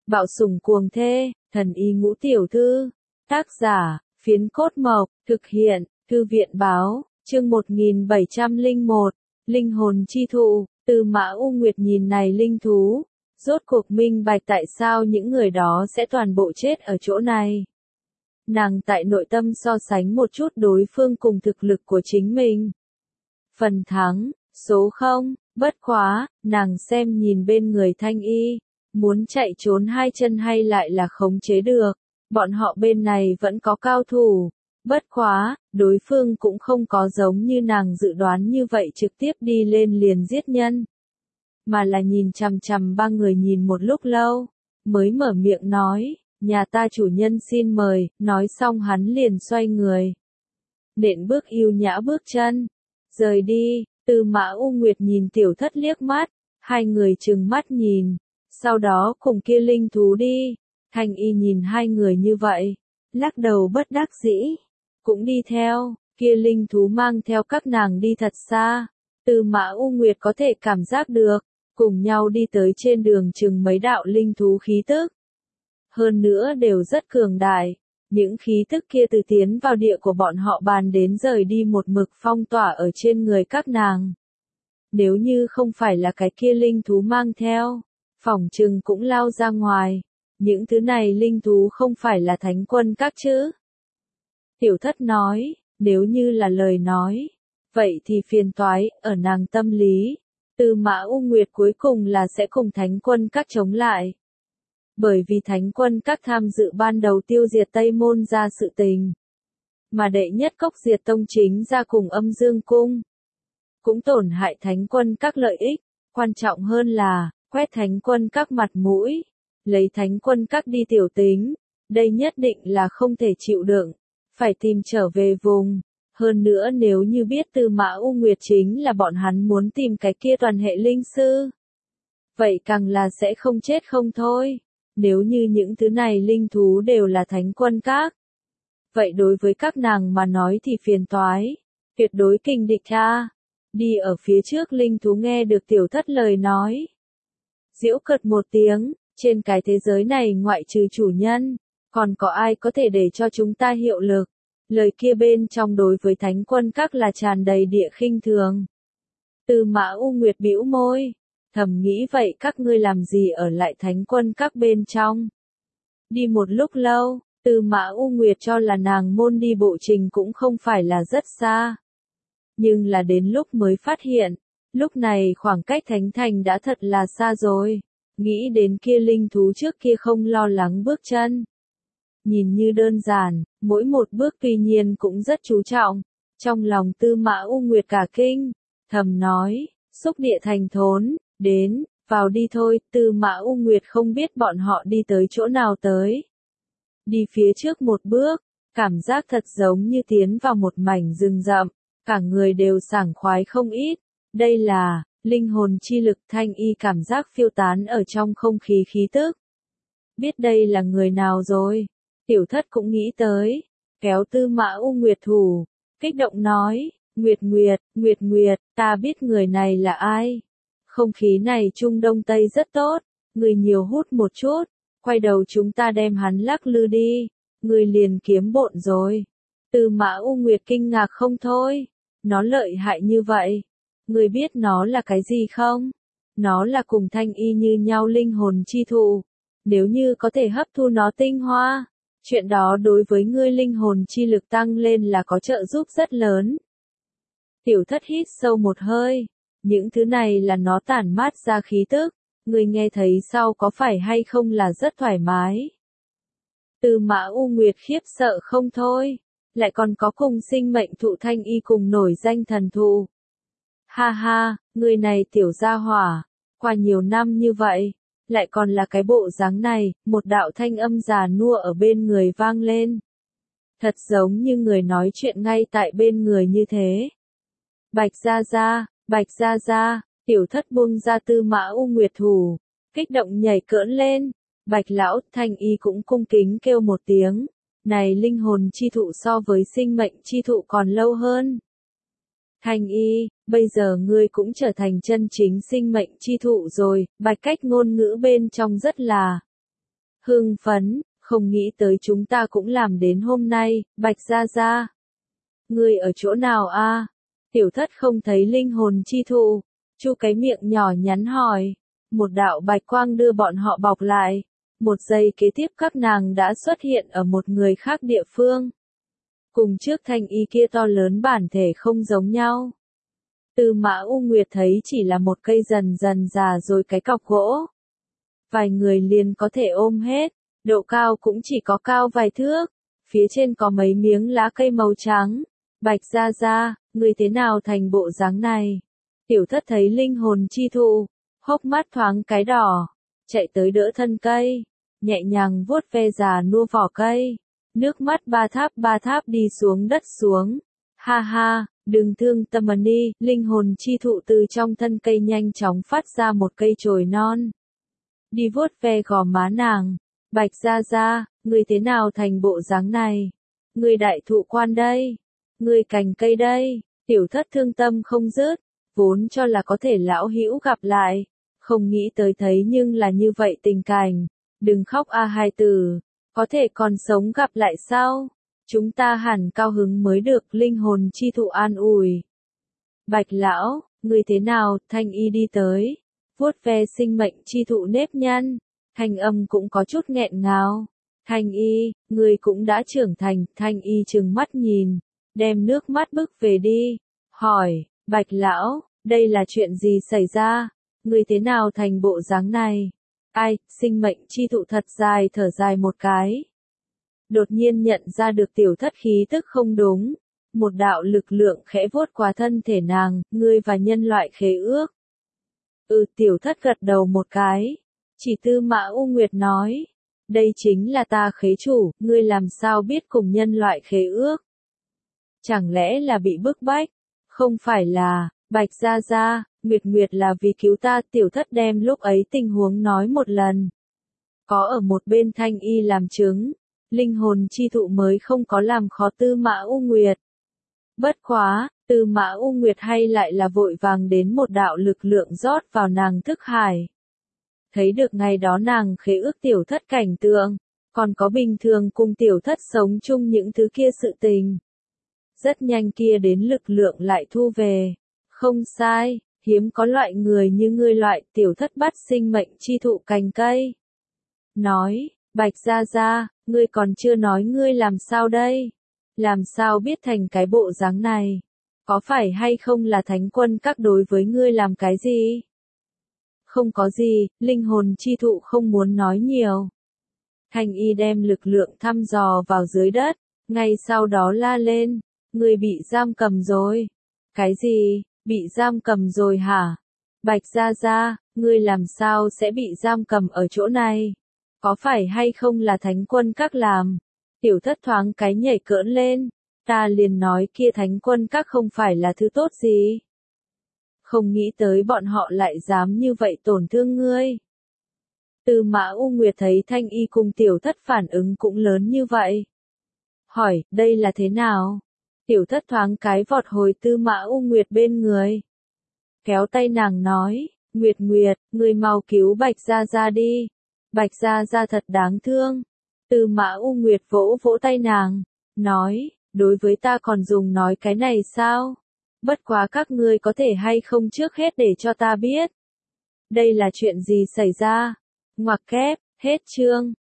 Bạo sủng cuồng thê, thần y ngũ tiểu thư. Tác giả, Phiến Cốt Mộc, thực hiện, Thư viện báo, chương 1701, Linh hồn chi thụ. Tư Mã U Nguyệt nhìn này linh thú, rốt cuộc minh bạch tại sao những người đó sẽ toàn bộ chết ở chỗ này. Nàng tại nội tâm so sánh một chút đối phương cùng thực lực của chính mình. Phần thắng, số 0, bất quá, nàng xem nhìn bên người Thanh Y, muốn chạy trốn hai chân hay lại là khống chế được. Bọn họ bên này vẫn có cao thủ. Bất quá, đối phương cũng không có giống như nàng dự đoán như vậy trực tiếp đi lên liền giết nhân. Mà là nhìn chằm chằm ba người nhìn một lúc lâu, mới mở miệng nói, nhà ta chủ nhân xin mời, nói xong hắn liền xoay người. Nện bước yêu nhã bước chân, rời đi. Tư Mã U Nguyệt nhìn Tiểu Thất liếc mắt, hai người trừng mắt nhìn, sau đó cùng kia linh thú đi. Thanh Y nhìn hai người như vậy, lắc đầu bất đắc dĩ, cũng đi theo. Kia linh thú mang theo các nàng đi thật xa. Tư Mã U Nguyệt có thể cảm giác được, cùng nhau đi tới trên đường chừng mấy đạo linh thú khí tức. Hơn nữa đều rất cường đại, những khí tức kia từ tiến vào địa của bọn họ bàn đến rời đi một mực phong tỏa ở trên người các nàng. Nếu như không phải là cái kia linh thú mang theo, phỏng chừng cũng lao ra ngoài. Những thứ này linh thú không phải là thánh quân các chứ. Tiểu Thất nói, nếu như là lời nói, vậy thì phiền toái, ở nàng tâm lý. Tư Mã U Nguyệt cuối cùng là sẽ cùng thánh quân các chống lại. Bởi vì thánh quân các tham dự ban đầu tiêu diệt Tây Môn ra sự tình. Mà đệ nhất cốc diệt tông chính ra cùng Âm Dương Cung. Cũng tổn hại thánh quân các lợi ích, quan trọng hơn là, quét thánh quân các mặt mũi. Lấy thánh quân các đi tiểu tính, đây nhất định là không thể chịu đựng, phải tìm trở về vùng. Hơn nữa nếu như biết Tư Mã U Nguyệt chính là bọn hắn muốn tìm cái kia toàn hệ linh sư, vậy càng là sẽ không chết không thôi. Nếu như những thứ này linh thú đều là thánh quân các, vậy đối với các nàng mà nói thì phiền toái, tuyệt đối kình địch a. Đi ở phía trước linh thú nghe được Tiểu Thất lời nói, giễu cợt một tiếng. Trên cái thế giới này ngoại trừ chủ nhân, còn có ai có thể để cho chúng ta hiệu lực? Lời kia bên trong đối với thánh quân các là tràn đầy địa khinh thường. Tư Mã U Nguyệt bĩu môi, thầm nghĩ vậy các ngươi làm gì ở lại thánh quân các bên trong? Đi một lúc lâu, Tư Mã U Nguyệt cho là nàng môn đi bộ trình cũng không phải là rất xa. Nhưng là đến lúc mới phát hiện, lúc này khoảng cách thánh thành đã thật là xa rồi. Nghĩ đến kia linh thú trước kia không lo lắng bước chân. Nhìn như đơn giản, mỗi một bước tuy nhiên cũng rất chú trọng. Trong lòng Tư Mã U Nguyệt cả kinh, thầm nói, xúc địa thành thốn, đến, vào đi thôi. Tư Mã U Nguyệt không biết bọn họ đi tới chỗ nào tới. Đi phía trước một bước, cảm giác thật giống như tiến vào một mảnh rừng rậm, cả người đều sảng khoái không ít. Đây là linh hồn chi lực. Thanh Y cảm giác phiêu tán ở trong không khí khí tức. Biết đây là người nào rồi? Tiểu Thất cũng nghĩ tới, kéo Tư Mã U Nguyệt thủ, kích động nói, Nguyệt Nguyệt, ta biết người này là ai. Không khí này Trung Đông Tây rất tốt, người nhiều hút một chút, quay đầu chúng ta đem hắn lắc lư đi, người liền kiếm bộn rồi. Tư Mã U Nguyệt kinh ngạc không thôi, nó lợi hại như vậy. Người biết nó là cái gì không? Nó là cùng Thanh Y như nhau linh hồn chi thụ. Nếu như có thể hấp thu nó tinh hoa, chuyện đó đối với ngươi linh hồn chi lực tăng lên là có trợ giúp rất lớn. Tiểu Thất hít sâu một hơi. Những thứ này là nó tản mát ra khí tức. Ngươi nghe thấy sau có phải hay không là rất thoải mái? Tư Mã U Nguyệt khiếp sợ không thôi. Lại còn có cùng sinh mệnh thụ Thanh Y cùng nổi danh thần thụ. Ha ha, người này tiểu gia hỏa, qua nhiều năm như vậy, lại còn là cái bộ dáng này. Một đạo thanh âm già nua ở bên người vang lên. Thật giống như người nói chuyện ngay tại bên người như thế. Bạch Gia Gia, Tiểu Thất buông ra Tư Mã U Nguyệt thủ, kích động nhảy cỡn lên. Bạch lão. Thanh Y cũng cung kính kêu một tiếng. Này linh hồn chi thụ so với sinh mệnh chi thụ còn lâu hơn. Thanh Y, bây giờ ngươi cũng trở thành chân chính sinh mệnh chi thụ rồi. Bạch cách ngôn ngữ bên trong rất là hưng phấn, không nghĩ tới chúng ta cũng làm đến hôm nay, Bạch Gia Gia. Ngươi ở chỗ nào a? Tiểu thất không thấy linh hồn chi thụ, chu cái miệng nhỏ nhắn hỏi. Một đạo bạch quang đưa bọn họ bọc lại. Một giây kế tiếp các nàng đã xuất hiện ở một người khác địa phương. Cùng trước thanh y kia to lớn bản thể không giống nhau. Tư Mã U Nguyệt thấy chỉ là một cây dần dần già rồi cái cọc gỗ. Vài người liền có thể ôm hết, độ cao cũng chỉ có cao vài thước, phía trên có mấy miếng lá cây màu trắng. Bạch Gia Gia, ngươi thế nào thành bộ dáng này? Tiểu thất thấy linh hồn chi thụ, hốc mắt thoáng cái đỏ, chạy tới đỡ thân cây, nhẹ nhàng vuốt ve già nua vỏ cây, nước mắt ba tháp đi xuống đất xuống. Ha ha, đừng thương tâm đi, linh hồn chi thụ từ trong thân cây nhanh chóng phát ra một cây chồi non. Đi vuốt ve gò má nàng, Bạch Gia Gia, ngươi thế nào thành bộ dáng này? Ngươi đại thụ quan đây, ngươi cành cây đây, tiểu thất thương tâm không dứt, vốn cho là có thể lão hữu gặp lại, không nghĩ tới thấy nhưng là như vậy tình cảnh. Đừng khóc a hai tử, có thể còn sống gặp lại sao? Chúng ta hẳn cao hứng mới được, linh hồn chi thụ an ủi. Bạch lão, ngươi thế nào? Thanh y đi tới, vuốt ve sinh mệnh chi thụ nếp nhăn, thanh âm cũng có chút nghẹn ngào. Thanh y, ngươi cũng đã trưởng thành. Thanh y trừng mắt nhìn, đem nước mắt bức về đi, hỏi, Bạch lão, đây là chuyện gì xảy ra? Ngươi thế nào thành bộ dáng này? Ai, sinh mệnh chi thụ thật dài thở dài một cái. Đột nhiên nhận ra được tiểu thất khí tức không đúng. Một đạo lực lượng khẽ vuốt qua thân thể nàng, ngươi và nhân loại khế ước. Tiểu thất gật đầu một cái. Chỉ Tư Mã U Nguyệt nói. Đây chính là ta khế chủ, ngươi làm sao biết cùng nhân loại khế ước? Chẳng lẽ là bị bức bách? Không phải là, Bạch Gia Gia, Nguyệt là vì cứu ta. Tiểu thất đem lúc ấy tình huống nói một lần. Có ở một bên thanh y làm chứng, linh hồn chi thụ mới không có làm khó Tư Mã U Nguyệt. Bất quá, Tư Mã U Nguyệt hay lại là vội vàng đến một đạo lực lượng rót vào nàng thức hải. Thấy được ngày đó nàng khế ước tiểu thất cảnh tượng, còn có bình thường cùng tiểu thất sống chung những thứ kia sự tình. Rất nhanh kia đến lực lượng lại thu về. Không sai, hiếm có loại người như ngươi loại. Tiểu thất bắt sinh mệnh chi thụ cành cây. Nói, Bạch Gia Gia, ngươi còn chưa nói ngươi làm sao đây? Làm sao biết thành cái bộ dáng này? Có phải hay không là thánh quân các đối với ngươi làm cái gì? Không có gì, linh hồn chi thụ không muốn nói nhiều. Thanh y đem lực lượng thăm dò vào dưới đất, ngay sau đó la lên, ngươi bị giam cầm rồi. Cái gì, bị giam cầm rồi hả? Bạch Gia Gia, ngươi làm sao sẽ bị giam cầm ở chỗ này? Có phải hay không là thánh quân các làm? Tiểu thất thoáng cái nhảy cỡn lên, ta liền nói kia thánh quân các không phải là thứ tốt gì. Không nghĩ tới bọn họ lại dám như vậy tổn thương ngươi. Tư Mã U Nguyệt thấy thanh y cùng tiểu thất phản ứng cũng lớn như vậy. Hỏi, đây là thế nào? Tiểu thất thoáng cái vọt hồi Tư Mã U Nguyệt bên người. Kéo tay nàng nói, Nguyệt, ngươi mau cứu Bạch Gia Gia đi. Bạch Gia Gia thật đáng thương. Tư Mã U Nguyệt vỗ vỗ tay nàng, nói, đối với ta còn dùng nói cái này sao? Bất quá các ngươi có thể hay không trước hết để cho ta biết. Đây là chuyện gì xảy ra? Ngoặc kép, hết chương.